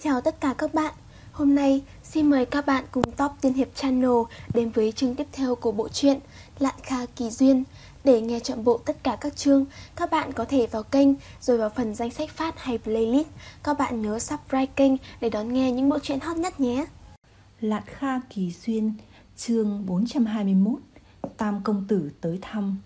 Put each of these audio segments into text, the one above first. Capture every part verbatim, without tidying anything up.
Chào tất cả các bạn. Hôm nay xin mời các bạn cùng Top Tiên Hiệp Channel đến với chương tiếp theo của bộ truyện Lạn Kha Kỳ Duyên. Để nghe trọn bộ tất cả các chương, các bạn có thể vào kênh rồi vào phần danh sách phát hay playlist. Các bạn nhớ subscribe kênh để đón nghe những bộ truyện hot nhất nhé. Lạn Kha Kỳ Duyên, chương bốn trăm hai mươi mốt. Tam công tử tới thăm.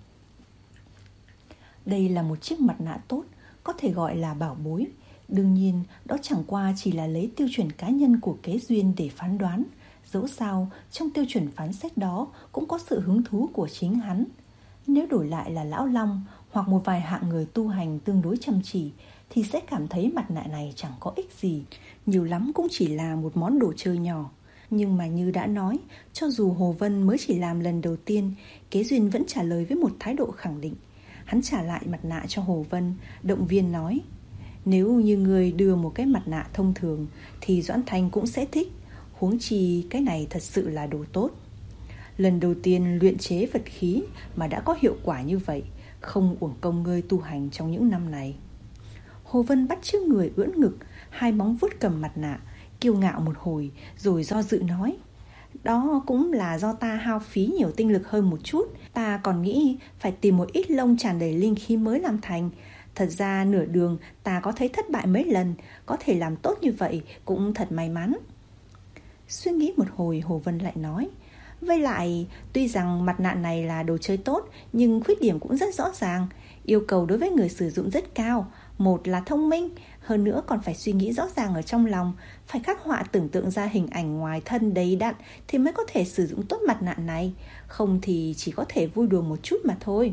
Đây là một chiếc mặt nạ tốt, có thể gọi là bảo bối. Đương nhiên, đó chẳng qua chỉ là lấy tiêu chuẩn cá nhân của Kế Duyên để phán đoán. Dẫu sao, trong tiêu chuẩn phán xét đó cũng có sự hứng thú của chính hắn. Nếu đổi lại là Lão Long hoặc một vài hạng người tu hành tương đối chăm chỉ thì sẽ cảm thấy mặt nạ này chẳng có ích gì. Nhiều lắm cũng chỉ là một món đồ chơi nhỏ. Nhưng mà như đã nói, cho dù Hồ Vân mới chỉ làm lần đầu tiên, Kế Duyên vẫn trả lời với một thái độ khẳng định. Hắn trả lại mặt nạ cho Hồ Vân, động viên nói: nếu như người đưa một cái mặt nạ thông thường thì Doãn Thanh cũng sẽ thích. Huống chi cái này thật sự là đồ tốt. Lần đầu tiên luyện chế vật khí mà đã có hiệu quả như vậy, không uổng công ngươi tu hành trong những năm này. Hồ Vân bắt chước người ưỡn ngực, hai móng vuốt cầm mặt nạ, kiêu ngạo một hồi rồi do dự nói: đó cũng là do ta hao phí nhiều tinh lực hơn một chút. Ta còn nghĩ phải tìm một ít lông tràn đầy linh khí mới làm thành. Thật ra nửa đường ta có thấy thất bại mấy lần, có thể làm tốt như vậy cũng thật may mắn. Suy nghĩ một hồi, Hồ Vân lại nói: với lại, tuy rằng mặt nạ này là đồ chơi tốt, nhưng khuyết điểm cũng rất rõ ràng. Yêu cầu đối với người sử dụng rất cao. Một là thông minh, hơn nữa còn phải suy nghĩ rõ ràng ở trong lòng, phải khắc họa tưởng tượng ra hình ảnh ngoài thân đầy đặn thì mới có thể sử dụng tốt mặt nạ này. Không thì chỉ có thể vui đùa một chút mà thôi.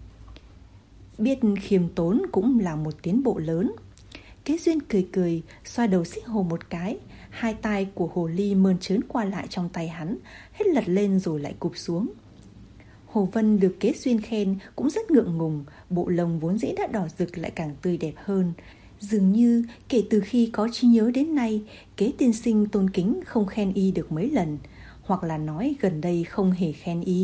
Biết khiêm tốn cũng là một tiến bộ lớn. Kế Duyên cười cười, xoa đầu Xích Hồ một cái. Hai tay của hồ ly mơn trớn qua lại trong tay hắn, hết lật lên rồi lại cụp xuống. Hồ Vân được Kế Duyên khen cũng rất ngượng ngùng. Bộ lông vốn dĩ đã đỏ rực lại càng tươi đẹp hơn. Dường như kể từ khi có trí nhớ đến nay, Kế tiên sinh tôn kính không khen y được mấy lần, hoặc là nói gần đây không hề khen y.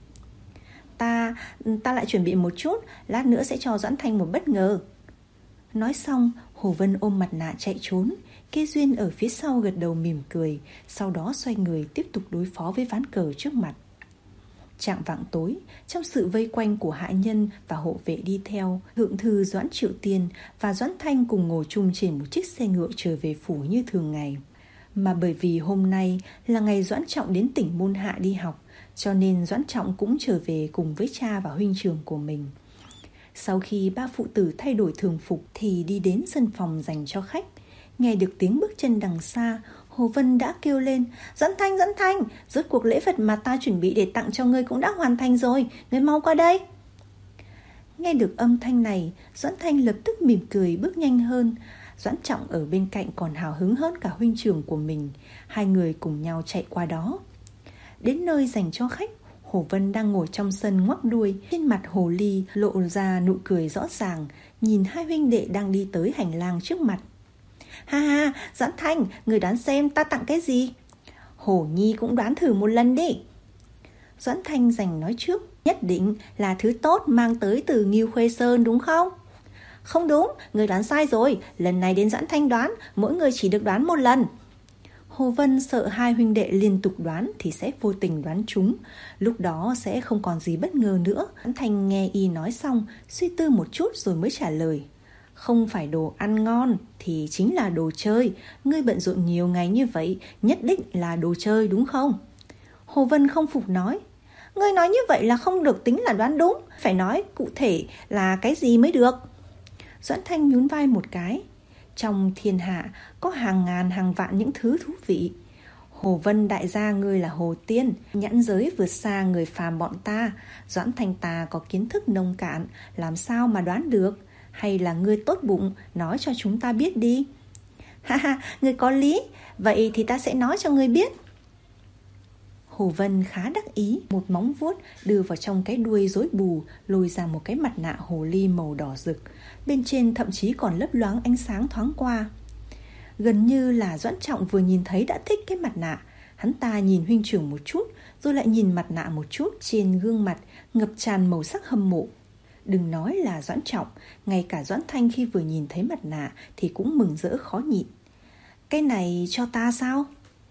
Ta, ta lại chuẩn bị một chút, lát nữa sẽ cho Doãn Thanh một bất ngờ. Nói xong, Hồ Vân ôm mặt nạ chạy trốn. Kế Duyên ở phía sau gật đầu mỉm cười, sau đó xoay người tiếp tục đối phó với ván cờ trước mặt. Chạng vạng tối, trong sự vây quanh của hạ nhân và hộ vệ đi theo, Thượng thư Doãn Triệu Tiên và Doãn Thanh cùng ngồi chung trên một chiếc xe ngựa trở về phủ như thường ngày. Mà bởi vì hôm nay là ngày Doãn Trọng đến tỉnh Môn Hạ đi học, cho nên Doãn Trọng cũng trở về cùng với cha và huynh trưởng của mình. Sau khi ba phụ tử thay đổi thường phục thì đi đến sân phòng dành cho khách. Nghe được tiếng bước chân đằng xa, Hồ Vân đã kêu lên: Doãn Thanh, Doãn Thanh, rốt cuộc lễ vật mà ta chuẩn bị để tặng cho ngươi cũng đã hoàn thành rồi, ngươi mau qua đây. Nghe được âm thanh này, Doãn Thanh lập tức mỉm cười bước nhanh hơn. Doãn Trọng ở bên cạnh còn hào hứng hơn cả huynh trưởng của mình. Hai người cùng nhau chạy qua đó. Đến nơi dành cho khách, Hồ Vân đang ngồi trong sân ngoắc đuôi. Trên mặt hồ ly lộ ra nụ cười rõ ràng, nhìn hai huynh đệ đang đi tới hành lang trước mặt. Ha ha, Doãn Thanh, người đoán xem ta tặng cái gì? Hổ Nhi cũng đoán thử một lần đi. Doãn Thanh giành nói trước: nhất định là thứ tốt mang tới từ Ngưu Khuê Sơn đúng không? Không đúng, người đoán sai rồi. Lần này đến Doãn Thanh đoán, mỗi người chỉ được đoán một lần. Hồ Vân sợ hai huynh đệ liên tục đoán thì sẽ vô tình đoán trúng, lúc đó sẽ không còn gì bất ngờ nữa. Doãn Thanh nghe y nói xong, suy tư một chút rồi mới trả lời: không phải đồ ăn ngon thì chính là đồ chơi. Ngươi bận rộn nhiều ngày như vậy, nhất định là đồ chơi đúng không? Hồ Vân không phục nói: ngươi nói như vậy là không được tính là đoán đúng, phải nói cụ thể là cái gì mới được. Doãn Thanh nhún vai một cái: trong thiên hạ có hàng ngàn hàng vạn những thứ thú vị. Hồ Vân đại gia ngươi là Hồ Tiên, nhãn giới vượt xa người phàm bọn ta. Doãn Thanh ta có kiến thức nông cạn, làm sao mà đoán được? Hay là ngươi tốt bụng, nói cho chúng ta biết đi. Ha ha, ngươi có lý, vậy thì ta sẽ nói cho ngươi biết. Hồ Vân khá đắc ý, một móng vuốt đưa vào trong cái đuôi rối bù, lôi ra một cái mặt nạ hồ ly màu đỏ rực. Bên trên thậm chí còn lấp loáng ánh sáng thoáng qua. Gần như là Doãn Trọng vừa nhìn thấy đã thích cái mặt nạ. Hắn ta nhìn huynh trưởng một chút, rồi lại nhìn mặt nạ một chút. Trên gương mặt ngập tràn màu sắc hâm mộ. Đừng nói là Doãn Trọng, ngay cả Doãn Thanh khi vừa nhìn thấy mặt nạ thì cũng mừng rỡ khó nhịn. Cái này cho ta sao?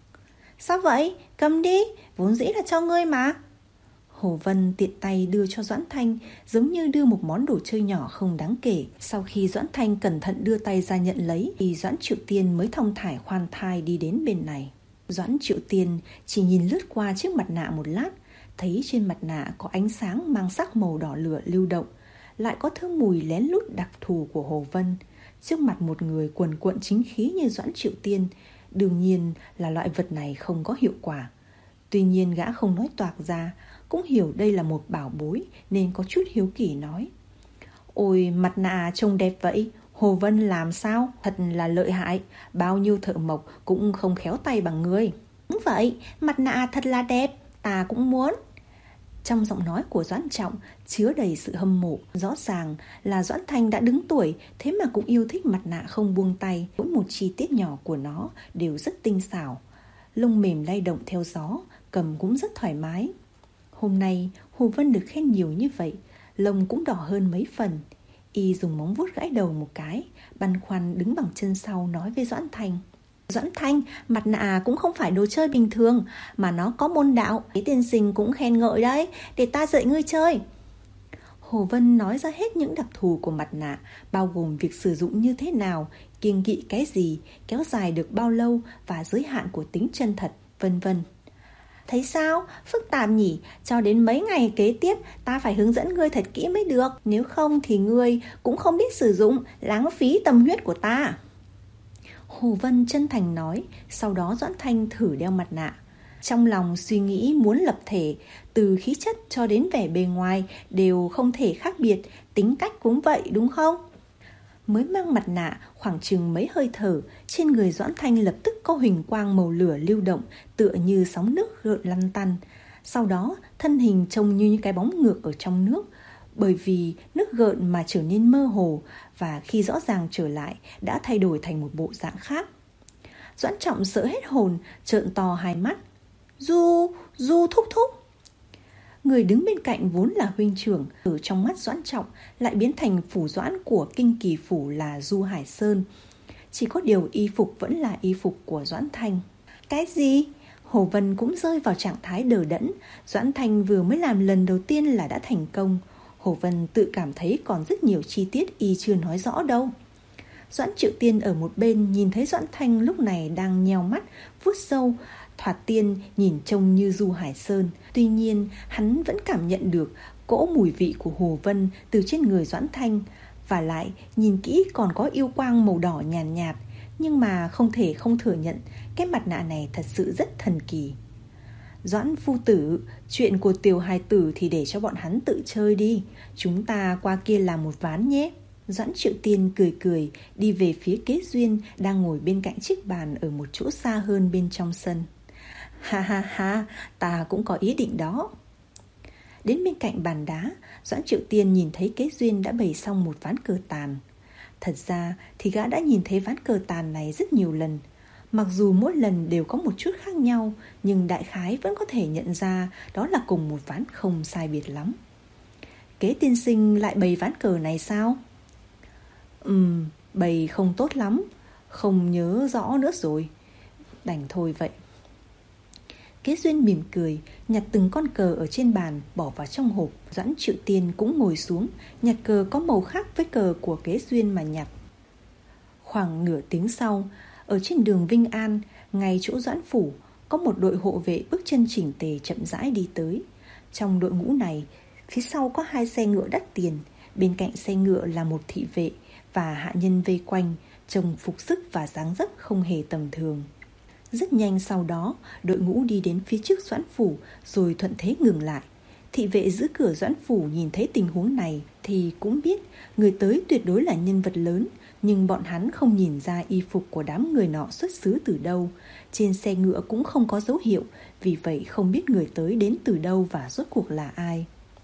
Sao vậy? Cầm đi, vốn dĩ là cho ngươi mà. Hồ Vân tiện tay đưa cho Doãn Thanh, giống như đưa một món đồ chơi nhỏ không đáng kể. Sau khi Doãn Thanh cẩn thận đưa tay ra nhận lấy, thì Doãn Triệu Tiên mới thong thả khoan thai đi đến bên này. Doãn Triệu Tiên chỉ nhìn lướt qua chiếc mặt nạ một lát, thấy trên mặt nạ có ánh sáng mang sắc màu đỏ lửa lưu động, lại có thơm mùi lén lút đặc thù của Hồ Vân. Trước mặt một người quần quận chính khí như Doãn Triệu Tiên, đương nhiên là loại vật này không có hiệu quả. Tuy nhiên gã không nói toạc ra, cũng hiểu đây là một bảo bối nên có chút hiếu kỳ nói: Ôi, mặt nạ trông đẹp vậy, Hồ Vân làm sao? Thật là lợi hại, bao nhiêu thợ mộc cũng không khéo tay bằng ngươi. Đúng vậy, mặt nạ thật là đẹp, ta cũng muốn. Trong giọng nói của Doãn Trọng chứa đầy sự hâm mộ. Rõ ràng là Doãn Thanh đã đứng tuổi, thế mà cũng yêu thích mặt nạ không buông tay. Mỗi một chi tiết nhỏ của nó đều rất tinh xảo, lông mềm lay động theo gió, cầm cũng rất thoải mái. Hôm nay Hồ Vân được khen nhiều như vậy, lông cũng đỏ hơn mấy phần. Y dùng móng vuốt gãi đầu một cái, băn khoăn đứng bằng chân sau nói với Doãn Thanh: Doãn Thanh, mặt nạ cũng không phải đồ chơi bình thường, mà nó có môn đạo. Cái tiên sinh cũng khen ngợi đấy, để ta dạy ngươi chơi. Hồ Vân nói ra hết những đặc thù của mặt nạ, bao gồm việc sử dụng như thế nào, kiêng kỵ cái gì, kéo dài được bao lâu và giới hạn của tính chân thật, vân vân. Thấy sao? Phức tạp nhỉ? Cho đến mấy ngày kế tiếp ta phải hướng dẫn ngươi thật kỹ mới được. Nếu không thì ngươi cũng không biết sử dụng, lãng phí tâm huyết của ta. Hồ Vân chân thành nói. Sau đó Doãn Thanh thử đeo mặt nạ. Trong lòng suy nghĩ muốn lập thể, từ khí chất cho đến vẻ bề ngoài đều không thể khác biệt. Tính cách cũng vậy đúng không? Mới mang mặt nạ khoảng chừng mấy hơi thở, trên người Doãn Thanh lập tức có huỳnh quang màu lửa lưu động, tựa như sóng nước gợn lăn tăn. Sau đó thân hình trông như những cái bóng ngược ở trong nước, bởi vì nước gợn mà trở nên mơ hồ, và khi rõ ràng trở lại đã thay đổi thành một bộ dạng khác. Doãn Trọng sợ hết hồn, trợn to hai mắt. Du, Du thúc thúc. Người đứng bên cạnh vốn là huynh trưởng, ở trong mắt Doãn Trọng lại biến thành phủ doãn của kinh kỳ phủ là Du Hải Sơn. Chỉ có điều y phục vẫn là y phục của Doãn Thanh. Cái gì? Hồ Vân cũng rơi vào trạng thái đờ đẫn. Doãn Thanh vừa mới làm lần đầu tiên là đã thành công. Hồ Vân tự cảm thấy còn rất nhiều chi tiết y chưa nói rõ đâu. Doãn Triệu Tiên ở một bên nhìn thấy Doãn Thanh lúc này đang nheo mắt, vuốt râu, thoạt tiên nhìn trông như Du Hải Sơn. Tuy nhiên hắn vẫn cảm nhận được cỗ mùi vị của Hồ Vân từ trên người Doãn Thanh, và lại nhìn kỹ còn có yêu quang màu đỏ nhàn nhạt, nhạt. Nhưng mà không thể không thừa nhận cái mặt nạ này thật sự rất thần kỳ. Doãn phu tử, chuyện của tiểu hài tử thì để cho bọn hắn tự chơi đi, chúng ta qua kia làm một ván nhé. Doãn Triệu Tiên cười cười đi về phía Kế Duyên đang ngồi bên cạnh chiếc bàn ở một chỗ xa hơn bên trong sân. Ha ha ha, ta cũng có ý định đó. Đến bên cạnh bàn đá, Doãn Triệu Tiên nhìn thấy Kế Duyên đã bày xong một ván cờ tàn. Thật ra thì gã đã nhìn thấy ván cờ tàn này rất nhiều lần. Mặc dù mỗi lần đều có một chút khác nhau, nhưng đại khái vẫn có thể nhận ra đó là cùng một ván không sai biệt lắm. Kế tiên sinh lại bày ván cờ này sao? Ừm, bày không tốt lắm, không nhớ rõ nữa rồi. Đành thôi vậy. Kế Duyên mỉm cười, nhặt từng con cờ ở trên bàn bỏ vào trong hộp. Doãn Triệu Tiên cũng ngồi xuống, nhặt cờ có màu khác với cờ của Kế Duyên mà nhặt. Khoảng nửa tiếng sau, ở trên đường Vinh An, ngay chỗ Doãn phủ, có một đội hộ vệ bước chân chỉnh tề chậm rãi đi tới. Trong đội ngũ này, phía sau có hai xe ngựa đắt tiền, bên cạnh xe ngựa là một thị vệ và hạ nhân vây quanh, trông phục sức và dáng dấp không hề tầm thường. Rất nhanh sau đó, đội ngũ đi đến phía trước Doãn phủ rồi thuận thế ngừng lại. Thị vệ giữ cửa Doãn phủ nhìn thấy tình huống này thì cũng biết người tới tuyệt đối là nhân vật lớn, nhưng bọn hắn không nhìn ra y phục của đám người nọ xuất xứ từ đâu. Trên xe ngựa cũng không có dấu hiệu, vì vậy không biết người tới đến từ đâu và rốt cuộc là ai.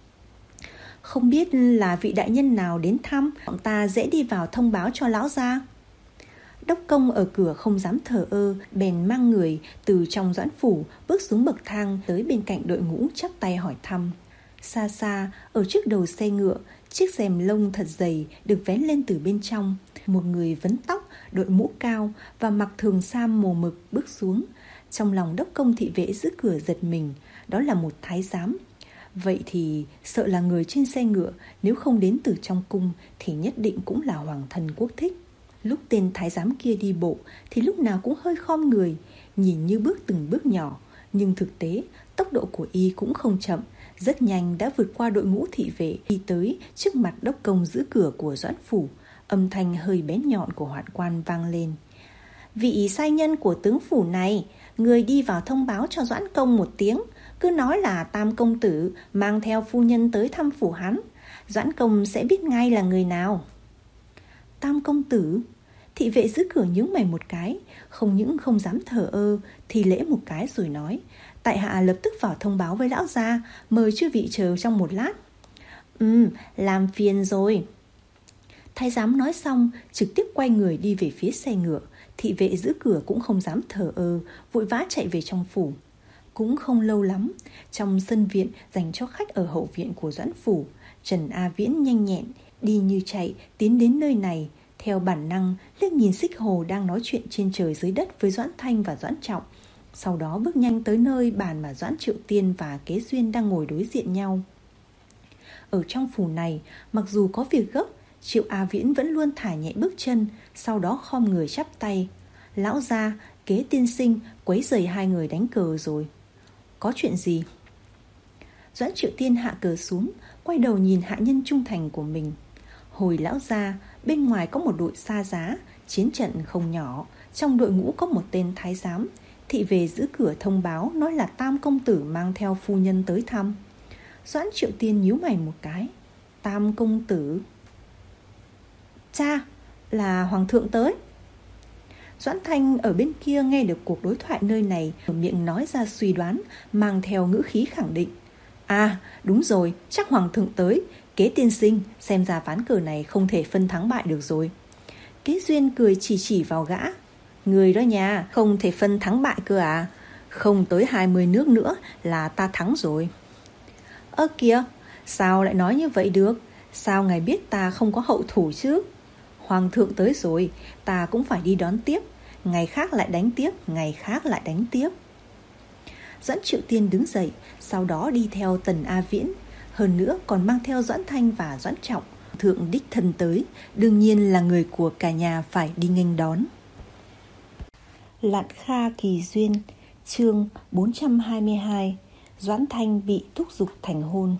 Không biết là vị đại nhân nào đến thăm, bọn ta dễ đi vào thông báo cho lão gia. Đốc công ở cửa không dám thờ ơ, bèn mang người từ trong Doãn phủ bước xuống bậc thang tới bên cạnh đội ngũ chắp tay hỏi thăm. Xa xa, ở trước đầu xe ngựa, chiếc rèm lông thật dày được vén lên từ bên trong. Một người vấn tóc, đội mũ cao và mặc thường sam màu mực bước xuống. Trong lòng đốc công thị vệ giữ cửa giật mình, đó là một thái giám. Vậy thì sợ là người trên xe ngựa, nếu không đến từ trong cung thì nhất định cũng là hoàng thân quốc thích. Lúc tên thái giám kia đi bộ thì lúc nào cũng hơi khom người, nhìn như bước từng bước nhỏ, nhưng thực tế tốc độ của y cũng không chậm, rất nhanh đã vượt qua đội ngũ thị vệ, đi tới trước mặt đốc công giữ cửa của Doãn phủ. Âm thanh hơi bén nhọn của hoạn quan vang lên. Vị sai nhân của tướng phủ này, người đi vào thông báo cho Doãn công một tiếng, cứ nói là Tam công tử mang theo phu nhân tới thăm phủ hắn, Doãn công sẽ biết ngay là người nào. Tam công tử? Thị vệ giữ cửa nhướng mày một cái, không những không dám thờ ơ, thì lễ một cái rồi nói, tại hạ lập tức vào thông báo với lão gia, mời chư vị chờ trong một lát. Ừ, làm phiền rồi. Thái giám nói xong, trực tiếp quay người đi về phía xe ngựa. Thị vệ giữ cửa cũng không dám thờ ơ, vội vã chạy về trong phủ. Cũng không lâu lắm, trong sân viện dành cho khách ở hậu viện của Doãn phủ, Trần A Viễn nhanh nhẹn, đi như chạy, tiến đến nơi này. Theo bản năng, liếc nhìn Xích Hồ đang nói chuyện trên trời dưới đất với Doãn Thanh và Doãn Trọng. Sau đó bước nhanh tới nơi bàn mà Doãn Triệu Tiên và Kế Duyên đang ngồi đối diện nhau. Ở trong phủ này, mặc dù có việc gấp, Triệu A Viễn vẫn luôn thả nhẹ bước chân, sau đó khom người chắp tay. Lão gia, Kế tiên sinh, quấy rầy hai người đánh cờ rồi. Có chuyện gì? Doãn Triệu Tiên hạ cờ xuống, quay đầu nhìn hạ nhân trung thành của mình. Hồi lão gia, bên ngoài có một đội xa giá, chiến trận không nhỏ, trong đội ngũ có một tên thái giám. Thị vệ giữ cửa thông báo nói là Tam công tử mang theo phu nhân tới thăm. Doãn Triệu Tiên nhíu mày một cái. Tam công tử? Cha, là hoàng thượng tới. Doãn Thanh ở bên kia nghe được cuộc đối thoại nơi này, ở miệng nói ra suy đoán, mang theo ngữ khí khẳng định. À, đúng rồi, chắc hoàng thượng tới. Kế tiên sinh, xem ra ván cờ này không thể phân thắng bại được rồi. Kế Duyên cười chỉ chỉ vào gã. Người đó nhà, không thể phân thắng bại cơ à? Không tới hai mươi nước nữa là ta thắng rồi. Ơ kìa, sao lại nói như vậy được? Sao ngài biết ta không có hậu thủ chứ? Hoàng thượng tới rồi, ta cũng phải đi đón tiếp. Ngày khác lại đánh tiếp, ngày khác lại đánh tiếp. Doãn Triệu Tiên đứng dậy, sau đó đi theo Tần A Viễn. Hơn nữa còn mang theo Doãn Thanh và Doãn Trọng. Thượng đích thân tới, đương nhiên là người của cả nhà phải đi nghênh đón. Lạn Kha Kỳ Duyên, chương bốn trăm hai mươi hai. Doãn Thanh bị thúc giục thành hôn.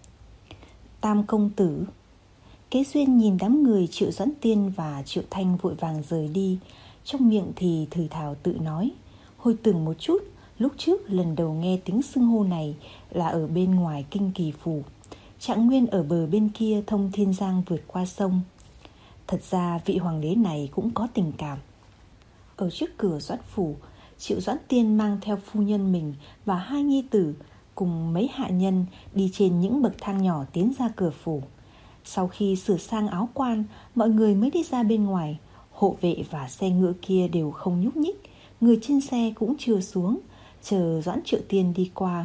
Tam công tử. Kế Duyên nhìn đám người Triệu Doãn Tiên và Triệu Thanh vội vàng rời đi, trong miệng thì thều thào tự nói. Hồi tưởng một chút, lúc trước lần đầu nghe tiếng xưng hô này là ở bên ngoài Kinh Kỳ phủ, Trạng Nguyên ở bờ bên kia thông Thiên Giang vượt qua sông. Thật ra vị hoàng đế này cũng có tình cảm. Ở trước cửa Doãn phủ, Triệu Doãn Tiên mang theo phu nhân mình và hai nhi tử cùng mấy hạ nhân đi trên những bậc thang nhỏ tiến ra cửa phủ. Sau khi sửa sang áo quan, mọi người mới đi ra bên ngoài. Hộ vệ và xe ngựa kia đều không nhúc nhích, người trên xe cũng chưa xuống, chờ Doãn Triệu Tiên đi qua.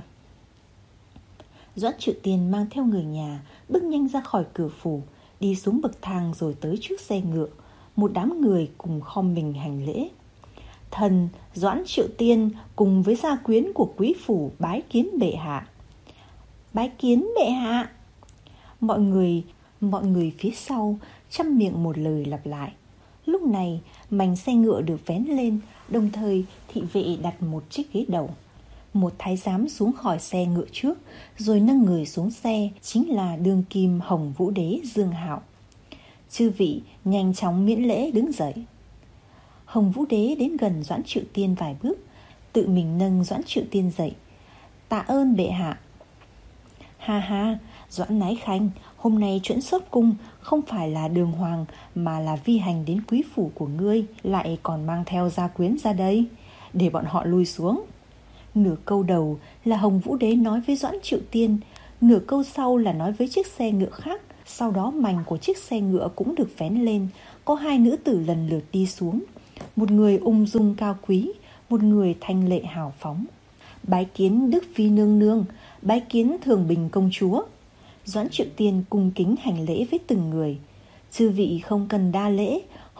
Doãn Triệu Tiên mang theo người nhà, bước nhanh ra khỏi cửa phủ, đi xuống bậc thang rồi tới trước xe ngựa. Một đám người cùng khom mình hành lễ. Thần Doãn Triệu Tiên cùng với gia quyến của quý phủ bái kiến bệ hạ. Bái kiến bệ hạ. Mọi người, mọi người phía sau chăm miệng một lời lặp lại. Lúc này mành xe ngựa được vén lên, đồng thời thị vệ đặt một chiếc ghế đầu. Một thái giám xuống khỏi xe ngựa trước, rồi nâng người xuống xe, chính là đương kim Hồng Vũ Đế Dương Hạo. Chư vị nhanh chóng miễn lễ đứng dậy. Hồng Vũ Đế đến gần Doãn Triệu Tiên vài bước, tự mình nâng Doãn Triệu Tiên dậy. Tạ ơn bệ hạ. Ha ha, Doãn Nái Khanh, hôm nay chuẩn xuất cung không phải là đường hoàng mà là vi hành đến quý phủ của ngươi, lại còn mang theo gia quyến ra đây, để bọn họ lui xuống. Nửa câu đầu là Hồng Vũ Đế nói với Doãn Triệu Tiên, nửa câu sau là nói với chiếc xe ngựa khác. Sau đó mành của chiếc xe ngựa cũng được vén lên, có hai nữ tử lần lượt đi xuống. Một người ung dung cao quý, một người thanh lệ hào phóng. Bái kiến Đức Phi nương nương, bái kiến Thường Bình công chúa. Doãn Triệu Tiên cung kính hành lễ với từng người. Chư vị không cần đa lễ,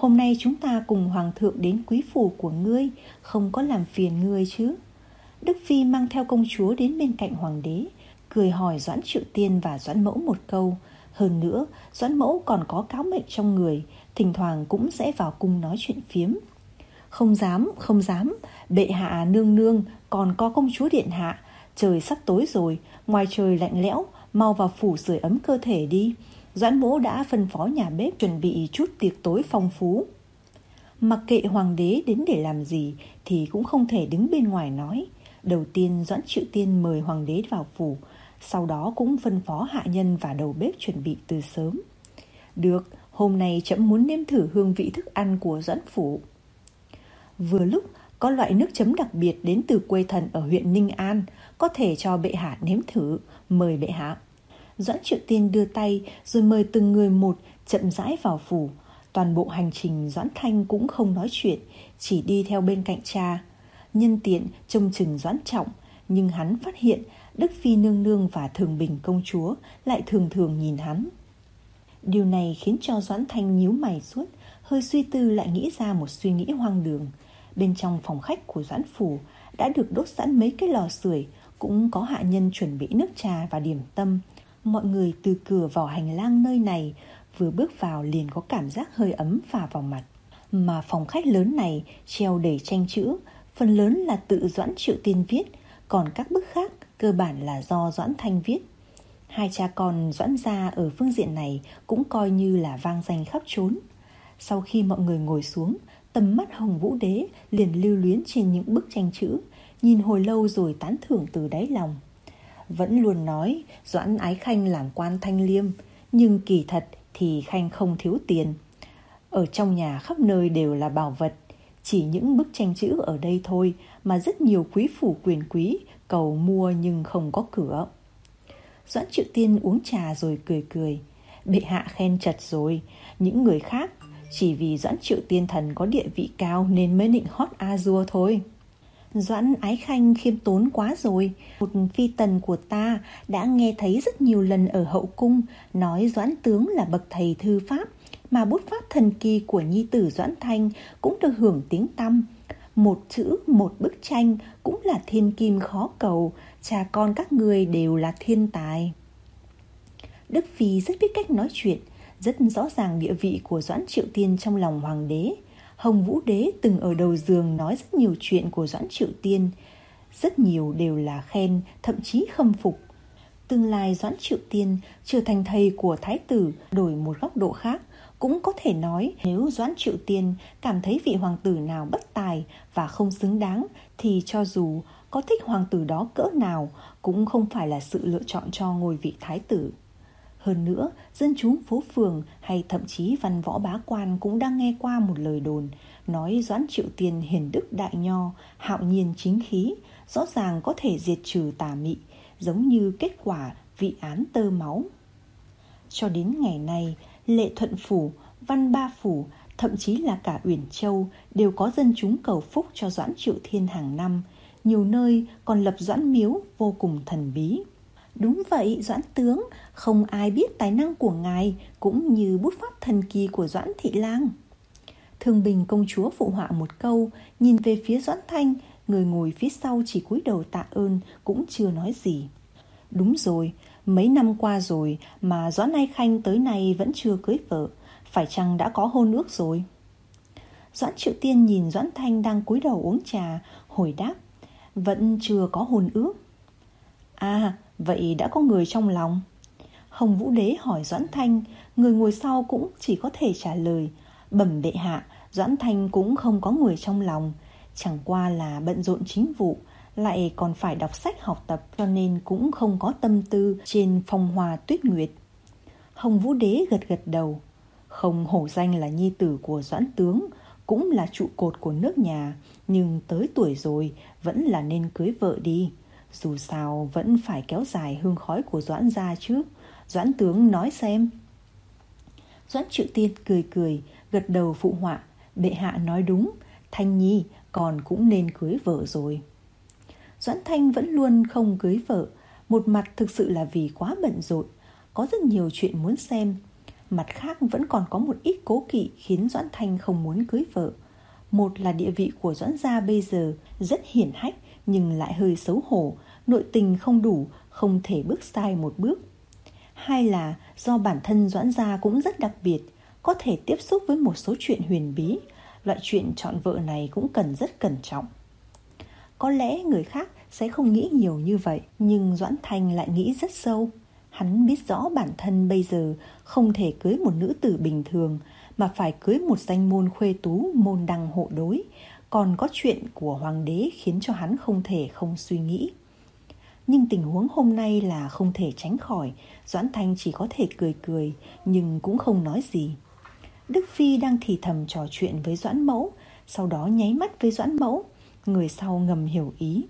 hôm nay chúng ta cùng hoàng thượng đến quý phủ của ngươi, không có làm phiền ngươi chứ? Đức Phi mang theo công chúa đến bên cạnh hoàng đế, cười hỏi Doãn Triệu Tiên và Doãn Mẫu một câu. Hơn nữa, Doãn Mẫu còn có cáo mệnh trong người, thỉnh thoảng cũng sẽ vào cung nói chuyện phiếm. Không dám, không dám, bệ hạ nương nương, còn có công chúa điện hạ. Trời sắp tối rồi, ngoài trời lạnh lẽo, mau vào phủ sưởi ấm cơ thể đi. Doãn Mỗ đã phân phó nhà bếp chuẩn bị chút tiệc tối phong phú. Mặc kệ hoàng đế đến để làm gì thì cũng không thể đứng bên ngoài nói. Đầu tiên Doãn Triệu Tiên mời hoàng đế vào phủ, sau đó cũng phân phó hạ nhân và đầu bếp chuẩn bị từ sớm. Được, hôm nay trẫm muốn nếm thử hương vị thức ăn của Doãn phủ. Vừa lúc có loại nước chấm đặc biệt đến từ quê thần ở huyện Ninh An, có thể cho bệ hạ nếm thử, mời bệ hạ. Doãn Triệu Tiên đưa tay rồi mời từng người một chậm rãi vào phủ. Toàn bộ hành trình Doãn Thanh cũng không nói chuyện, chỉ đi theo bên cạnh cha. Nhân tiện trông chừng Doãn Trọng, nhưng hắn phát hiện Đức Phi nương nương và Thường Bình công chúa lại thường thường nhìn hắn. Điều này khiến cho Doãn Thanh nhíu mày suốt, hơi suy tư lại nghĩ ra một suy nghĩ hoang đường. Bên trong phòng khách của Doãn phủ đã được đốt sẵn mấy cái lò sưởi, cũng có hạ nhân chuẩn bị nước trà và điểm tâm. Mọi người từ cửa vào hành lang nơi này vừa bước vào liền có cảm giác hơi ấm phả vào mặt. Mà phòng khách lớn này treo đầy tranh chữ, phần lớn là tự Doãn Triệu Tiên viết, còn các bức khác cơ bản là do Doãn Thanh viết. Hai cha con Doãn gia ở phương diện này cũng coi như là vang danh khắp trốn. Sau khi mọi người ngồi xuống, tầm mắt Hồng Vũ Đế liền lưu luyến trên những bức tranh chữ, nhìn hồi lâu rồi tán thưởng từ đáy lòng. Vẫn luôn nói Doãn Ái Khanh làm quan thanh liêm, nhưng kỳ thật thì Khanh không thiếu tiền. Ở trong nhà khắp nơi đều là bảo vật, chỉ những bức tranh chữ ở đây thôi mà rất nhiều quý phủ quyền quý cầu mua nhưng không có cửa. Doãn Triệu Tiên uống trà rồi cười cười. Bệ hạ khen chật rồi, những người khác chỉ vì Doãn Triệu Tiên thần có địa vị cao nên mới định hót a dua thôi. Doãn Ái Khanh khiêm tốn quá rồi. Một phi tần của ta đã nghe thấy rất nhiều lần ở hậu cung nói Doãn tướng là bậc thầy thư pháp, mà bút pháp thần kỳ của nhi tử Doãn Thanh cũng được hưởng tiếng tăm. Một chữ, một bức tranh cũng là thiên kim khó cầu, cha con các người đều là thiên tài. Đức Phi rất biết cách nói chuyện, rất rõ ràng địa vị của Doãn Triệu Tiên trong lòng hoàng đế. Hồng Vũ Đế từng ở đầu giường nói rất nhiều chuyện của Doãn Triệu Tiên, rất nhiều đều là khen, thậm chí khâm phục. Tương lai Doãn Triệu Tiên trở thành thầy của thái tử. Đổi một góc độ khác, cũng có thể nói nếu Doãn Triệu Tiên cảm thấy vị hoàng tử nào bất tài và không xứng đáng, thì cho dù có thích hoàng tử đó cỡ nào cũng không phải là sự lựa chọn cho ngôi vị thái tử. Hơn nữa, dân chúng phố phường hay thậm chí văn võ bá quan cũng đang nghe qua một lời đồn, nói Doãn Triệu Tiên hiền đức đại nho, hạo nhiên chính khí, rõ ràng có thể diệt trừ tà mị, giống như kết quả vị án tơ máu. Cho đến ngày nay, Lệ Thuận phủ, Văn Ba phủ, thậm chí là cả Uyển Châu đều có dân chúng cầu phúc cho Doãn Triệu Thiên hàng năm. Nhiều nơi còn lập Doãn miếu vô cùng thần bí. Đúng vậy, Doãn tướng, không ai biết tài năng của ngài, cũng như bút pháp thần kỳ của Doãn thị lang. Thường Bình công chúa phụ họa một câu, nhìn về phía Doãn Thanh, người ngồi phía sau chỉ cúi đầu tạ ơn, cũng chưa nói gì. Đúng rồi, mấy năm qua rồi mà Doãn Ái Khanh tới nay vẫn chưa cưới vợ, phải chăng đã có hôn ước rồi? Doãn Triệu Tiên nhìn Doãn Thanh đang cúi đầu uống trà, hồi đáp, vẫn chưa có hôn ước. À, vậy đã có người trong lòng? Hồng Vũ Đế hỏi Doãn Thanh, người ngồi sau cũng chỉ có thể trả lời, bẩm bệ hạ, Doãn Thanh cũng không có người trong lòng, chẳng qua là bận rộn chính vụ, lại còn phải đọc sách học tập, cho nên cũng không có tâm tư trên phong hoa tuyết nguyệt. Hồng Vũ Đế gật gật đầu, không hổ danh là nhi tử của Doãn tướng, cũng là trụ cột của nước nhà, nhưng tới tuổi rồi vẫn là nên cưới vợ đi. Dù sao vẫn phải kéo dài hương khói của Doãn gia chứ. Doãn tướng nói xem. Doãn Triệu Tiên cười cười, gật đầu phụ họa, bệ hạ nói đúng, Thanh nhi còn cũng nên cưới vợ rồi. Doãn Thanh vẫn luôn không cưới vợ, một mặt thực sự là vì quá bận rộn, có rất nhiều chuyện muốn xem. Mặt khác vẫn còn có một ít cố kỵ khiến Doãn Thanh không muốn cưới vợ. Một là địa vị của Doãn gia bây giờ rất hiển hách nhưng lại hơi xấu hổ, nội tình không đủ, không thể bước sai một bước. Hai là do bản thân Doãn gia cũng rất đặc biệt, có thể tiếp xúc với một số chuyện huyền bí. Loại chuyện chọn vợ này cũng cần rất cẩn trọng. Có lẽ người khác sẽ không nghĩ nhiều như vậy, nhưng Doãn Thanh lại nghĩ rất sâu. Hắn biết rõ bản thân bây giờ không thể cưới một nữ tử bình thường, mà phải cưới một danh môn khuê tú môn đăng hộ đối. Còn có chuyện của hoàng đế khiến cho hắn không thể không suy nghĩ. Nhưng tình huống hôm nay là không thể tránh khỏi. Doãn Thanh chỉ có thể cười cười, nhưng cũng không nói gì. Đức Phi đang thì thầm trò chuyện với Doãn Mẫu, sau đó nháy mắt với Doãn Mẫu. Người sau ngầm hiểu ý.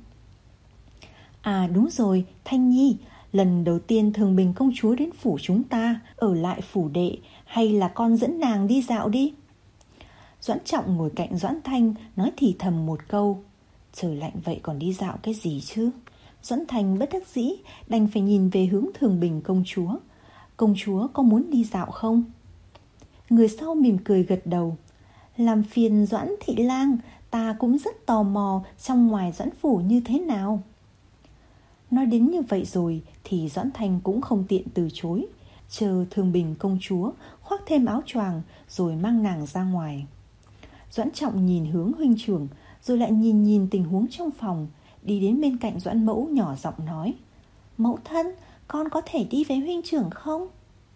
À đúng rồi, Thanh Nhi, lần đầu tiên Thường Bình công chúa đến phủ chúng ta, ở lại phủ đệ, hay là con dẫn nàng đi dạo đi? Doãn Trọng ngồi cạnh Doãn Thanh, nói thì thầm một câu. Trời lạnh vậy còn đi dạo cái gì chứ? Doãn Thanh bất đắc dĩ, đành phải nhìn về hướng Thường Bình công chúa. Công chúa có muốn đi dạo không? Người sau mỉm cười gật đầu. Làm phiền Doãn thị lang, ta cũng rất tò mò trong ngoài Doãn phủ như thế nào. Nói đến như vậy rồi thì Doãn Thanh cũng không tiện từ chối. Chờ Thường Bình công chúa khoác thêm áo choàng rồi mang nàng ra ngoài. Doãn Trọng nhìn hướng huynh trưởng, rồi lại nhìn nhìn tình huống trong phòng, đi đến bên cạnh Doãn Mẫu nhỏ giọng nói. Mẫu thân, con có thể đi với huynh trưởng không?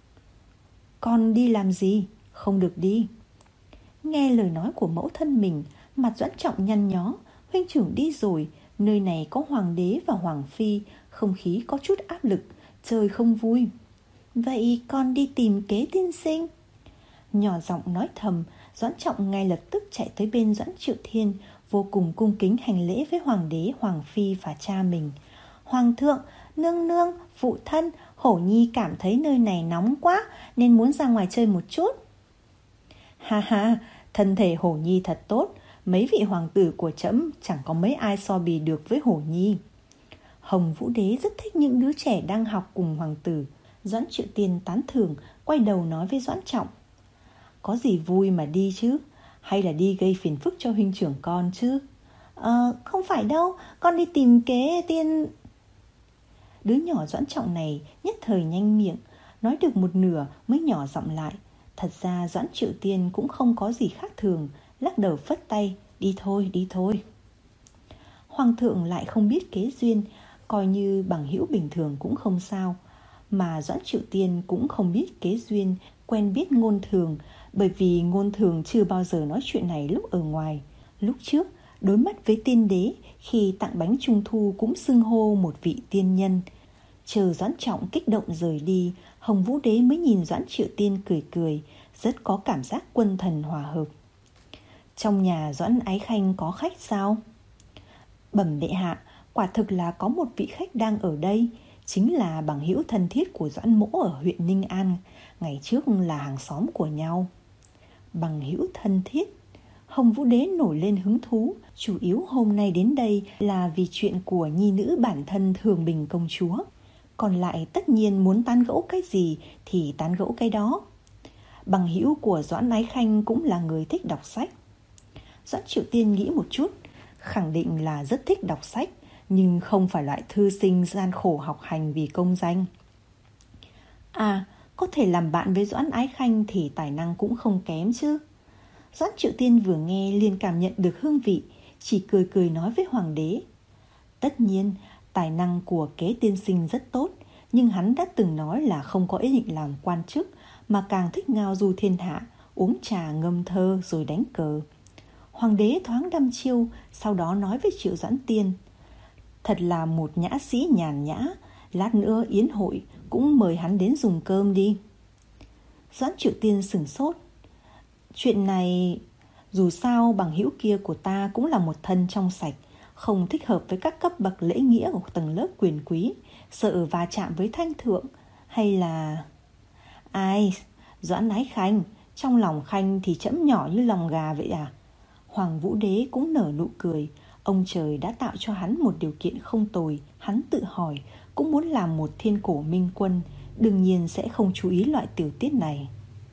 Con đi làm gì? Không được đi. Nghe lời nói của mẫu thân mình, mặt Doãn Trọng nhăn nhó. Huynh trưởng đi rồi, nơi này có hoàng đế và hoàng phi, không khí có chút áp lực, trời không vui. Vậy con đi tìm Kế tiên sinh. Nhỏ giọng nói thầm, Doãn Trọng ngay lập tức chạy tới bên Doãn Triệu Thiên, vô cùng cung kính hành lễ với hoàng đế, hoàng phi và cha mình. Hoàng thượng, nương nương, phụ thân, Hổ Nhi cảm thấy nơi này nóng quá nên muốn ra ngoài chơi một chút. Ha ha, thân thể Hổ Nhi thật tốt, mấy vị hoàng tử của trẫm chẳng có mấy ai so bì được với Hổ Nhi. Hồng Vũ Đế rất thích những đứa trẻ đang học cùng hoàng tử. Doãn Triệu Tiên tán thưởng, quay đầu nói với Doãn Trọng. Có gì vui mà đi chứ? Hay là đi gây phiền phức cho huynh trưởng con chứ? Ờ, không phải đâu, con đi tìm Kế tiên... Đứa nhỏ Doãn Trọng này nhất thời nhanh miệng, nói được một nửa mới nhỏ giọng lại. Thật ra Doãn Triệu Tiên cũng không có gì khác thường, lắc đầu phất tay, đi thôi, đi thôi. Hoàng thượng lại không biết Kế duyên, coi như bằng hữu bình thường cũng không sao. Mà Doãn Triệu Tiên cũng không biết Kế duyên, quen biết Ngôn Thường, bởi vì Ngôn Thường chưa bao giờ nói chuyện này lúc ở ngoài. Lúc trước, đối mắt với tiên đế, khi tặng bánh trung thu cũng xưng hô một vị tiên nhân. Chờ Doãn Trọng kích động rời đi, Hồng Vũ Đế mới nhìn Doãn Triệu Tiên cười cười, rất có cảm giác quân thần hòa hợp. Trong nhà Doãn Ái Khanh có khách sao? Bẩm bệ hạ, quả thực là có một vị khách đang ở đây, chính là bằng hữu thân thiết của Doãn Mỗ ở huyện Ninh An, ngày trước là hàng xóm của nhau. Bằng hữu thân thiết? Hồng Vũ Đế nổi lên hứng thú, chủ yếu hôm nay đến đây là vì chuyện của nhi nữ bản thân Thường Bình công chúa. Còn lại tất nhiên muốn tán gẫu cái gì thì tán gẫu cái đó. Bằng hữu của Doãn Ái Khanh cũng là người thích đọc sách. Doãn Triệu Tiên nghĩ một chút, khẳng định là rất thích đọc sách, nhưng không phải loại thư sinh gian khổ học hành vì công danh. À, có thể làm bạn với Doãn Ái Khanh thì tài năng cũng không kém chứ. Doãn Triệu Tiên vừa nghe liền cảm nhận được hương vị, chỉ cười cười nói với hoàng đế. Tất nhiên, tài năng của Kế tiên sinh rất tốt, nhưng hắn đã từng nói là không có ý định làm quan chức, mà càng thích ngao du thiên hạ, uống trà ngâm thơ rồi đánh cờ. Hoàng đế thoáng đăm chiêu, sau đó nói với Triệu Doãn Tiên. Thật là một nhã sĩ nhàn nhã, lát nữa yến hội cũng mời hắn đến dùng cơm đi. Doãn Triệu Tiên sửng sốt. Chuyện này, dù sao bằng hữu kia của ta cũng là một thân trong sạch, không thích hợp với các cấp bậc lễ nghĩa của tầng lớp quyền quý, sợ va chạm với thanh thượng, hay là... Ai, Doãn Ái Khanh, trong lòng Khanh thì trẫm nhỏ như lòng gà vậy à? Hoàng Vũ Đế cũng nở nụ cười, ông trời đã tạo cho hắn một điều kiện không tồi, hắn tự hỏi, cũng muốn làm một thiên cổ minh quân, đương nhiên sẽ không chú ý loại tiểu tiết này.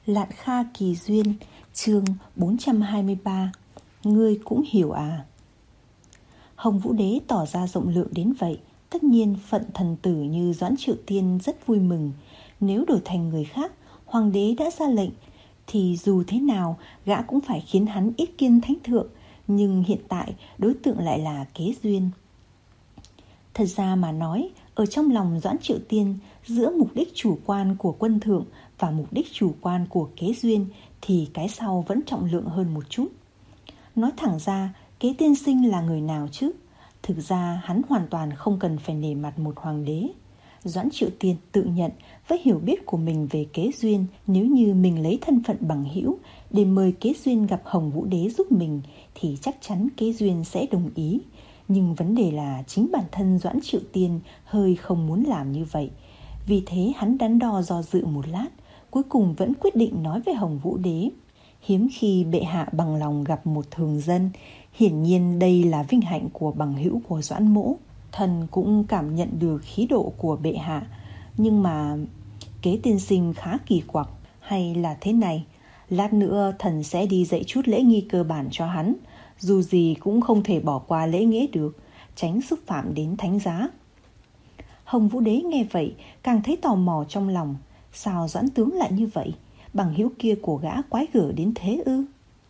Lạn Kha Kỳ Duyên, chương bốn trăm hai mươi ba. Ngươi cũng hiểu à? Hồng Vũ Đế tỏ ra rộng lượng đến vậy, tất nhiên phận thần tử như Doãn Triệu Tiên rất vui mừng. Nếu đổi thành người khác, hoàng đế đã ra lệnh thì dù thế nào gã cũng phải khiến hắn ít kiêng thánh thượng. Nhưng hiện tại đối tượng lại là Kế Duyên. Thật ra mà nói, ở trong lòng Doãn Triệu Tiên, giữa mục đích chủ quan của quân thượng và mục đích chủ quan của Kế Duyên thì cái sau vẫn trọng lượng hơn một chút. Nói thẳng ra, Kế tiên sinh là người nào chứ? Thực ra hắn hoàn toàn không cần phải nể mặt một hoàng đế. Doãn Triệu Tiên tự nhận với hiểu biết của mình về Kế Duyên, nếu như mình lấy thân phận bằng hữu để mời Kế Duyên gặp Hồng Vũ Đế giúp mình thì chắc chắn Kế Duyên sẽ đồng ý. Nhưng vấn đề là chính bản thân Doãn Triệu Tiên hơi không muốn làm như vậy. Vì thế hắn đắn đo do dự một lát, cuối cùng vẫn quyết định nói với Hồng Vũ Đế. Hiếm khi bệ hạ bằng lòng gặp một thường dân, hiển nhiên đây là vinh hạnh của bằng hữu của Doãn mỗ. Thần cũng cảm nhận được khí độ của bệ hạ. Nhưng mà Kế tiên sinh khá kỳ quặc. Hay là thế này, lát nữa thần sẽ đi dạy chút lễ nghi cơ bản cho hắn. Dù gì cũng không thể bỏ qua lễ nghĩa được, tránh xúc phạm đến thánh giá. Hồng Vũ Đế nghe vậy càng thấy tò mò trong lòng. Sao Doãn tướng lại như vậy? Bằng hữu kia của gã quái gở đến thế ư?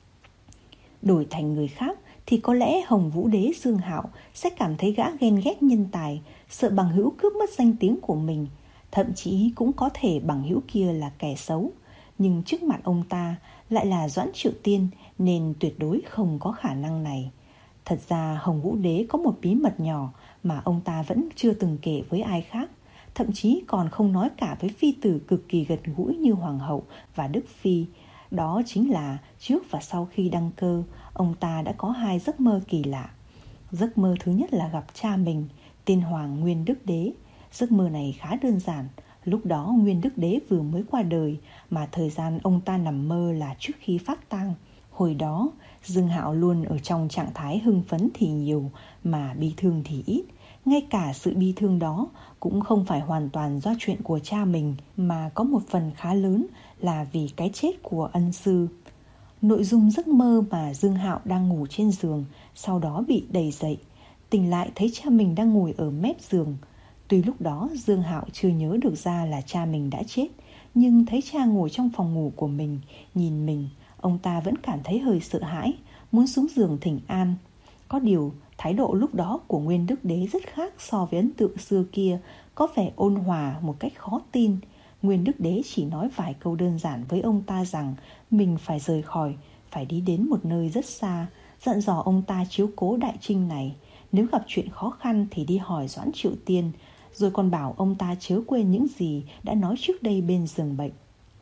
Đổi thành người khác thì có lẽ Hồng Vũ Đế Dương Hạo sẽ cảm thấy gã ghen ghét nhân tài, sợ bằng hữu cướp mất danh tiếng của mình. Thậm chí cũng có thể bằng hữu kia là kẻ xấu. Nhưng trước mặt ông ta lại là Doãn Triệu Tiên, nên tuyệt đối không có khả năng này. Thật ra Hồng Vũ Đế có một bí mật nhỏ mà ông ta vẫn chưa từng kể với ai khác, thậm chí còn không nói cả với phi tử cực kỳ gần gũi như Hoàng hậu và Đức Phi. Đó chính là trước và sau khi đăng cơ, ông ta đã có hai giấc mơ kỳ lạ. Giấc mơ thứ nhất là gặp cha mình, tên Hoàng Nguyên Đức Đế. Giấc mơ này khá đơn giản. Lúc đó Nguyên Đức Đế vừa mới qua đời, mà thời gian ông ta nằm mơ là trước khi phát tang. Hồi đó Dương Hạo luôn ở trong trạng thái hưng phấn thì nhiều, mà bi thương thì ít. Ngay cả sự bi thương đó cũng không phải hoàn toàn do chuyện của cha mình, mà có một phần khá lớn là vì cái chết của ân sư. Nội dung giấc mơ mà Dương Hạo đang ngủ trên giường, sau đó bị đẩy dậy, tỉnh lại thấy cha mình đang ngồi ở mép giường. Tuy lúc đó Dương Hạo chưa nhớ được ra là cha mình đã chết, nhưng thấy cha ngồi trong phòng ngủ của mình, nhìn mình, ông ta vẫn cảm thấy hơi sợ hãi, muốn xuống giường thỉnh an. Có điều, thái độ lúc đó của Nguyên Đức Đế rất khác so với ấn tượng xưa kia, có vẻ ôn hòa một cách khó tin. Nguyên Đức Đế chỉ nói vài câu đơn giản với ông ta rằng mình phải rời khỏi, phải đi đến một nơi rất xa, dặn dò ông ta chiếu cố đại trinh này. Nếu gặp chuyện khó khăn thì đi hỏi Doãn Triệu Tiên, rồi còn bảo ông ta chớ quên những gì đã nói trước đây bên giường bệnh.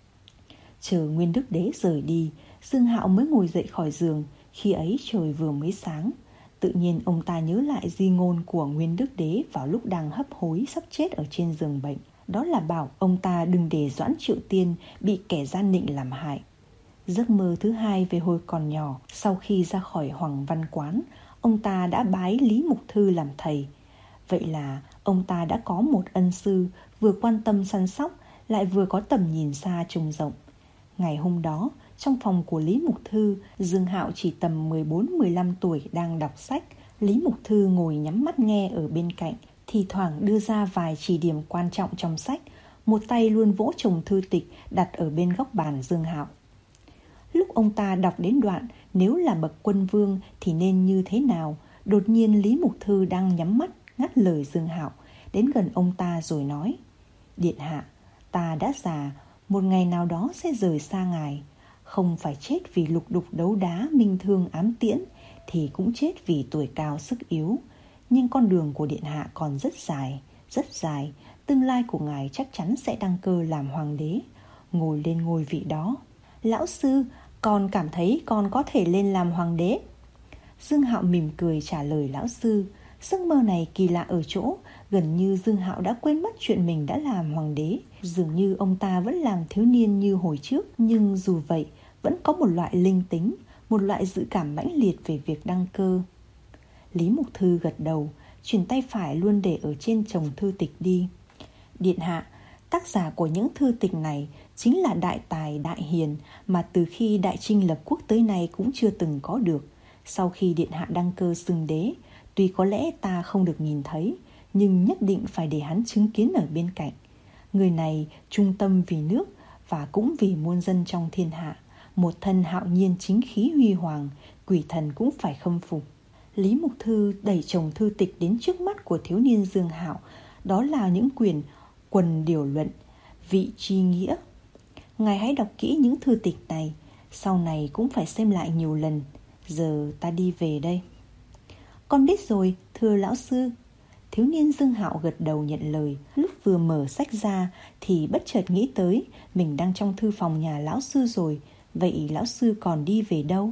Chờ Nguyên Đức Đế rời đi, Dương Hạo mới ngồi dậy khỏi giường. Khi ấy trời vừa mới sáng. Tự nhiên ông ta nhớ lại di ngôn của Nguyên Đức Đế vào lúc đang hấp hối sắp chết ở trên giường bệnh. Đó là bảo ông ta đừng để Doãn Triệu Tiên bị kẻ gian nịnh làm hại. Giấc mơ thứ hai về hồi còn nhỏ, sau khi ra khỏi Hoàng Văn Quán, ông ta đã bái Lý Mục Thư làm thầy. Vậy là ông ta đã có một ân sư vừa quan tâm săn sóc, lại vừa có tầm nhìn xa trông rộng. Ngày hôm đó, trong phòng của Lý Mục Thư, Dương Hạo chỉ tầm mười bốn mười lăm tuổi đang đọc sách. Lý Mục Thư ngồi nhắm mắt nghe ở bên cạnh, thì thoảng đưa ra vài chỉ điểm quan trọng trong sách, một tay luôn vỗ chồng thư tịch đặt ở bên góc bàn Dương Hạo. Lúc ông ta đọc đến đoạn nếu là bậc quân vương thì nên như thế nào, đột nhiên Lý Mục Thư đang nhắm mắt ngắt lời Dương Hạo, đến gần ông ta rồi nói: Điện hạ, ta đã già, một ngày nào đó sẽ rời xa ngài. Không phải chết vì lục đục đấu đá minh thương ám tiễn, thì cũng chết vì tuổi cao sức yếu. Nhưng con đường của điện hạ còn rất dài, rất dài. Tương lai của ngài chắc chắn sẽ đăng cơ làm hoàng đế, ngồi lên ngôi vị đó. Lão sư, con cảm thấy con có thể lên làm hoàng đế. Dương Hạo mỉm cười trả lời lão sư. Giấc mơ này kỳ lạ ở chỗ gần như Dương Hạo đã quên mất chuyện mình đã làm hoàng đế. Dường như ông ta vẫn làm thiếu niên như hồi trước, nhưng dù vậy vẫn có một loại linh tính, một loại dự cảm mãnh liệt về việc đăng cơ. Lý Mục Thư gật đầu, chuyển tay phải luôn để ở trên chồng thư tịch đi. Điện hạ, tác giả của những thư tịch này chính là đại tài đại hiền mà từ khi Đại Trinh lập quốc tới nay cũng chưa từng có được. Sau khi điện hạ đăng cơ xưng đế, tuy có lẽ ta không được nhìn thấy, nhưng nhất định phải để hắn chứng kiến ở bên cạnh. Người này trung tâm vì nước và cũng vì muôn dân trong thiên hạ, một thân hạo nhiên chính khí huy hoàng, quỷ thần cũng phải khâm phục. Lý Mục Thư đẩy chồng thư tịch đến trước mắt của thiếu niên Dương Hạo, đó là những quyển Quần Điều Luận, Vị Tri Nghĩa. Ngài hãy đọc kỹ những thư tịch này, sau này cũng phải xem lại nhiều lần. Giờ ta đi về đây. Con biết rồi, thưa lão sư. Thiếu niên Dương Hạo gật đầu nhận lời. Lúc vừa mở sách ra thì bất chợt nghĩ tới mình đang trong thư phòng nhà lão sư rồi. Vậy lão sư còn đi về đâu?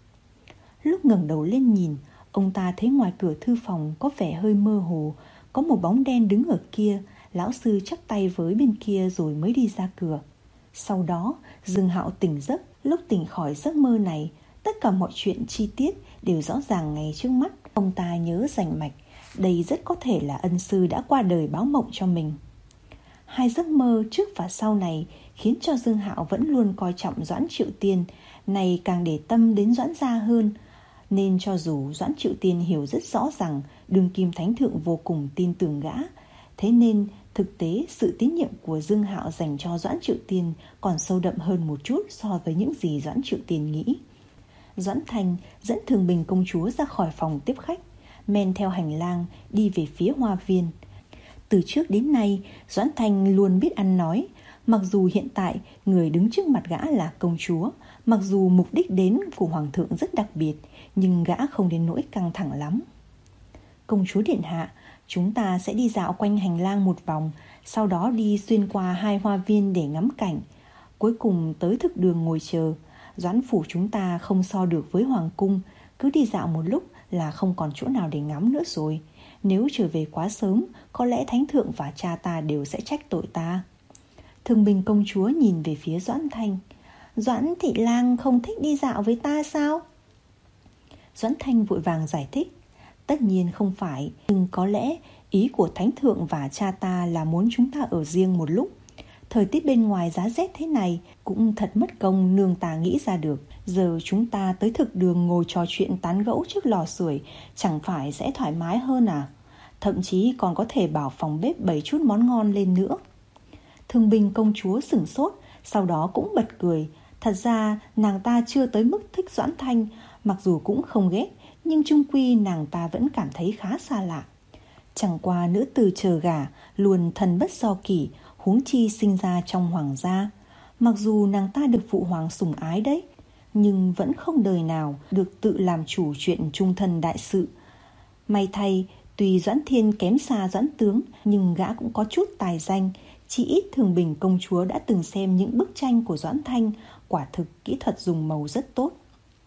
Lúc ngẩng đầu lên nhìn, ông ta thấy ngoài cửa thư phòng có vẻ hơi mơ hồ, có một bóng đen đứng ở kia. Lão sư chắp tay với bên kia rồi mới đi ra cửa. Sau đó Dương Hạo tỉnh giấc. Lúc tỉnh khỏi giấc mơ này, tất cả mọi chuyện chi tiết đều rõ ràng ngay trước mắt. Ông ta nhớ rành mạch, đây rất có thể là ân sư đã qua đời báo mộng cho mình. Hai giấc mơ trước và sau này khiến cho Dương Hạo vẫn luôn coi trọng Doãn Triệu Tiên, này càng để tâm đến Doãn gia hơn. Nên cho dù Doãn Triệu Tiên hiểu rất rõ rằng đương kim thánh thượng vô cùng tin tưởng gã, thế nên thực tế sự tín nhiệm của Dương Hạo dành cho Doãn Triệu Tiên còn sâu đậm hơn một chút so với những gì Doãn Triệu Tiên nghĩ. Doãn Thanh dẫn Thường Bình công chúa ra khỏi phòng tiếp khách, men theo hành lang đi về phía hoa viên. Từ trước đến nay, Doãn Thanh luôn biết ăn nói. Mặc dù hiện tại người đứng trước mặt gã là công chúa, mặc dù mục đích đến của hoàng thượng rất đặc biệt, nhưng gã không đến nỗi căng thẳng lắm. Công chúa điện hạ, chúng ta sẽ đi dạo quanh hành lang một vòng, sau đó đi xuyên qua hai hoa viên để ngắm cảnh, cuối cùng tới thực đường ngồi chờ. Doãn phủ chúng ta không so được với hoàng cung, cứ đi dạo một lúc là không còn chỗ nào để ngắm nữa rồi. Nếu trở về quá sớm, có lẽ thánh thượng và cha ta đều sẽ trách tội ta. Thường Bình công chúa nhìn về phía Doãn Thanh. Doãn thị lang không thích đi dạo với ta sao? Doãn Thanh vội vàng giải thích. Tất nhiên không phải, nhưng có lẽ ý của thánh thượng và cha ta là muốn chúng ta ở riêng một lúc. Thời tiết bên ngoài giá rét thế này cũng thật mất công nương ta nghĩ ra được. Giờ chúng ta tới thực đường ngồi trò chuyện tán gẫu trước lò sưởi, chẳng phải sẽ thoải mái hơn à? Thậm chí còn có thể bảo phòng bếp bày chút món ngon lên nữa. Thường Bình công chúa sửng sốt, sau đó cũng bật cười. Thật ra nàng ta chưa tới mức thích Doãn Thanh, mặc dù cũng không ghét, nhưng chung quy nàng ta vẫn cảm thấy khá xa lạ. Chẳng qua nữ tử chờ gả luôn thần bất do kỷ, huống chi sinh ra trong hoàng gia. Mặc dù nàng ta được phụ hoàng sủng ái đấy, nhưng vẫn không đời nào được tự làm chủ chuyện trung thân đại sự. May thay, tuy Doãn Thiên kém xa Doãn Tướng, nhưng gã cũng có chút tài danh. Chỉ ít Thường Bình công chúa đã từng xem những bức tranh của Doãn Thanh, quả thực kỹ thuật dùng màu rất tốt.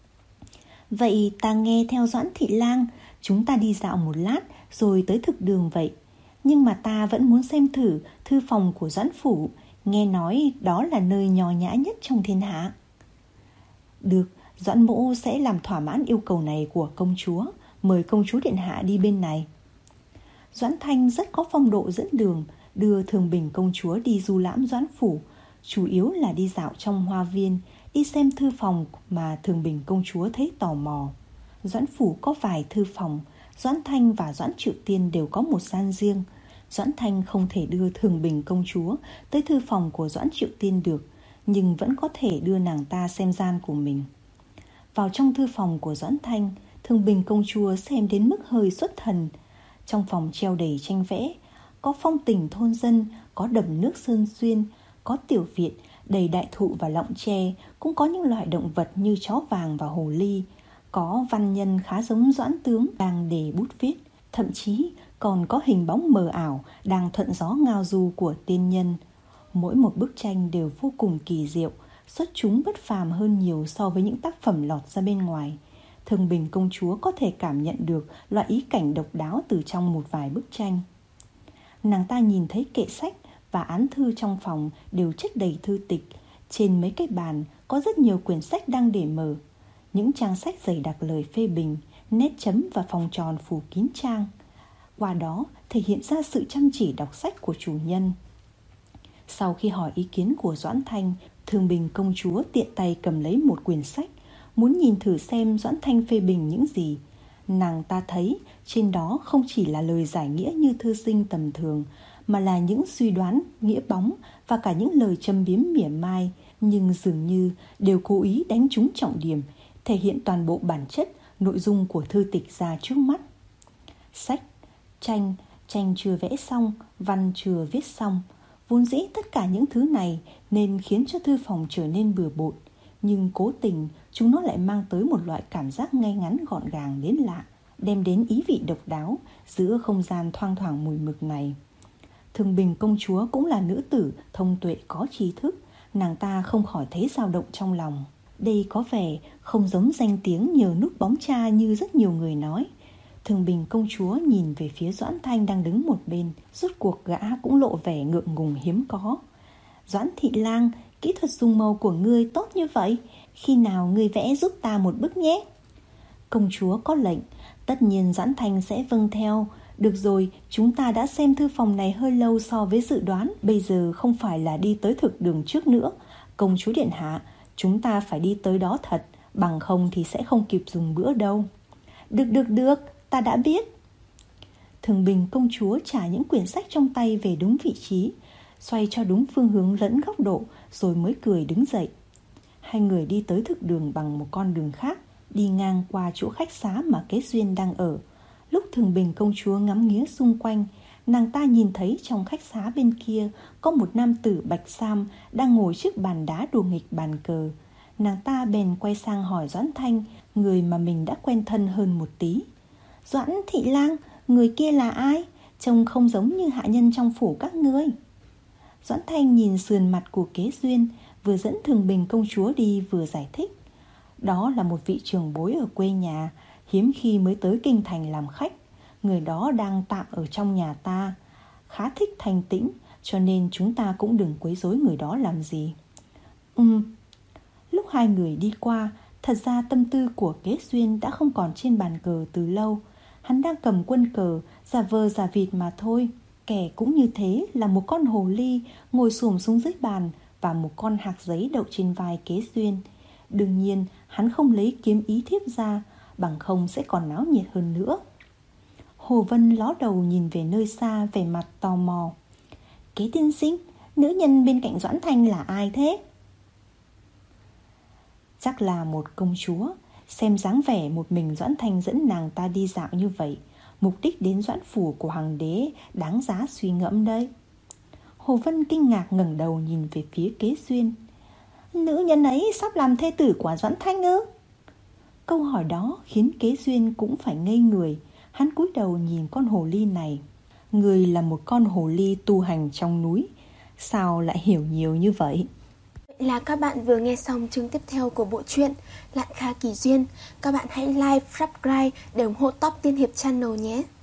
Vậy ta nghe theo Doãn thị lang, chúng ta đi dạo một lát rồi tới thực đường vậy. Nhưng mà ta vẫn muốn xem thử thư phòng của Doãn phủ, nghe nói đó là nơi nho nhã nhất trong thiên hạ. Được, Doãn mỗ sẽ làm thỏa mãn yêu cầu này của công chúa. Mời công chúa điện hạ đi bên này. Doãn Thanh rất có phong độ dẫn đường, đưa Thường Bình công chúa đi du lãm Doãn phủ, chủ yếu là đi dạo trong hoa viên, đi xem thư phòng mà Thường Bình công chúa thấy tò mò. Doãn phủ có vài thư phòng, Doãn Thanh và Doãn Triệu Tiên đều có một gian riêng. Doãn Thanh không thể đưa Thường Bình công chúa tới thư phòng của Doãn Triệu Tiên được, nhưng vẫn có thể đưa nàng ta xem gian của mình. Vào trong thư phòng của Doãn Thanh, Thường Bình công chúa xem đến mức hơi xuất thần. Trong phòng treo đầy tranh vẽ, có phong tình thôn dân, có đầm nước sơn xuyên, có tiểu viện đầy đại thụ và lọng tre, cũng có những loại động vật như chó vàng và hồ ly. Có văn nhân khá giống Doãn Tướng đang để bút viết, thậm chí còn có hình bóng mờ ảo đang thuận gió ngao du của tiên nhân. Mỗi một bức tranh đều vô cùng kỳ diệu, xuất chúng bất phàm hơn nhiều so với những tác phẩm lọt ra bên ngoài. Thường Bình công chúa có thể cảm nhận được loại ý cảnh độc đáo từ trong một vài bức tranh. Nàng ta nhìn thấy kệ sách và án thư trong phòng đều chất đầy thư tịch. Trên mấy cái bàn có rất nhiều quyển sách đang để mở. Những trang sách dày đặc lời phê bình, nét chấm và vòng tròn phủ kín trang. Qua đó thể hiện ra sự chăm chỉ đọc sách của chủ nhân. Sau khi hỏi ý kiến của Doãn Thanh, Thương Bình công chúa tiện tay cầm lấy một quyển sách, muốn nhìn thử xem Doãn Thanh phê bình những gì. Nàng ta thấy trên đó không chỉ là lời giải nghĩa như thư sinh tầm thường, mà là những suy đoán, nghĩa bóng và cả những lời châm biếm mỉa mai, nhưng dường như đều cố ý đánh trúng trọng điểm, thể hiện toàn bộ bản chất, nội dung của thư tịch ra trước mắt. Sách, tranh, tranh chưa vẽ xong, văn chưa viết xong. Vốn dĩ tất cả những thứ này nên khiến cho thư phòng trở nên bừa bộn, nhưng cố tình chúng nó lại mang tới một loại cảm giác ngay ngắn gọn gàng đến lạ, đem đến ý vị độc đáo giữa không gian thoang thoảng mùi mực này. Thương Bình công chúa cũng là nữ tử thông tuệ có trí thức, nàng ta không khỏi thấy dao động trong lòng. Đây có vẻ không giống danh tiếng nhờ núp bóng cha như rất nhiều người nói. Thương Bình công chúa nhìn về phía Doãn Thanh đang đứng một bên, rốt cuộc gã cũng lộ vẻ ngượng ngùng hiếm có. Doãn thị lang, kỹ thuật dùng màu của ngươi tốt như vậy, khi nào ngươi vẽ giúp ta một bức nhé? Công chúa có lệnh, tất nhiên Doãn Thanh sẽ vâng theo. Được rồi, chúng ta đã xem thư phòng này hơi lâu so với dự đoán, bây giờ không phải là đi tới thực đường trước nữa. Công chúa điện hạ, chúng ta phải đi tới đó thật, bằng không thì sẽ không kịp dùng bữa đâu. Được được được, ta đã biết. Thương Bình công chúa trả những quyển sách trong tay về đúng vị trí, xoay cho đúng phương hướng lẫn góc độ, rồi mới cười đứng dậy. Hai người đi tới thực đường bằng một con đường khác, đi ngang qua chỗ khách xá mà Kế Duyên đang ở. Lúc Thương Bình công chúa ngắm nghía xung quanh, nàng ta nhìn thấy trong khách xá bên kia có một nam tử bạch sam đang ngồi trước bàn đá đùa nghịch bàn cờ. Nàng ta bèn quay sang hỏi Doãn Thanh, người mà mình đã quen thân hơn một tí. Doãn thị lang, người kia là ai? Trông không giống như hạ nhân trong phủ các ngươi. Doãn Thanh nhìn sườn mặt của Kế Duyên, vừa dẫn Thương Bình công chúa đi vừa giải thích. Đó là một vị trưởng bối ở quê nhà, hiếm khi mới tới kinh thành làm khách. Người đó đang tạm ở trong nhà ta, khá thích thanh tĩnh, cho nên chúng ta cũng đừng quấy rối người đó làm gì. Ừm. Lúc hai người đi qua, thật ra tâm tư của Kế Duyên đã không còn trên bàn cờ từ lâu. Hắn đang cầm quân cờ, giả vờ giả vịt mà thôi. Kẻ cũng như thế là một con hồ ly ngồi xổm xuống dưới bàn và một con hạc giấy đậu trên vai Kế Duyên. Đương nhiên hắn không lấy kiếm ý thiếp ra, bằng không sẽ còn náo nhiệt hơn nữa. Hồ Vân ló đầu nhìn về nơi xa, vẻ mặt tò mò. Kế tiên sinh, nữ nhân bên cạnh Doãn Thanh là ai thế? Chắc là một công chúa. Xem dáng vẻ một mình Doãn Thanh dẫn nàng ta đi dạo như vậy, mục đích đến Doãn phủ của hoàng đế đáng giá suy ngẫm đấy. Hồ Vân kinh ngạc ngẩng đầu nhìn về phía Kế Duyên. Nữ nhân ấy sắp làm thê tử của Doãn Thanh ư? Câu hỏi đó khiến Kế Duyên cũng phải ngây người. Hắn cúi đầu nhìn con hồ ly này. Người là một con hồ ly tu hành trong núi, sao lại hiểu nhiều như vậy? Vậy là các bạn vừa nghe xong chương tiếp theo của bộ truyện Lạn Kha Kỳ Duyên. Các bạn hãy like, subscribe để ủng hộ Top Tiên Hiệp Channel nhé.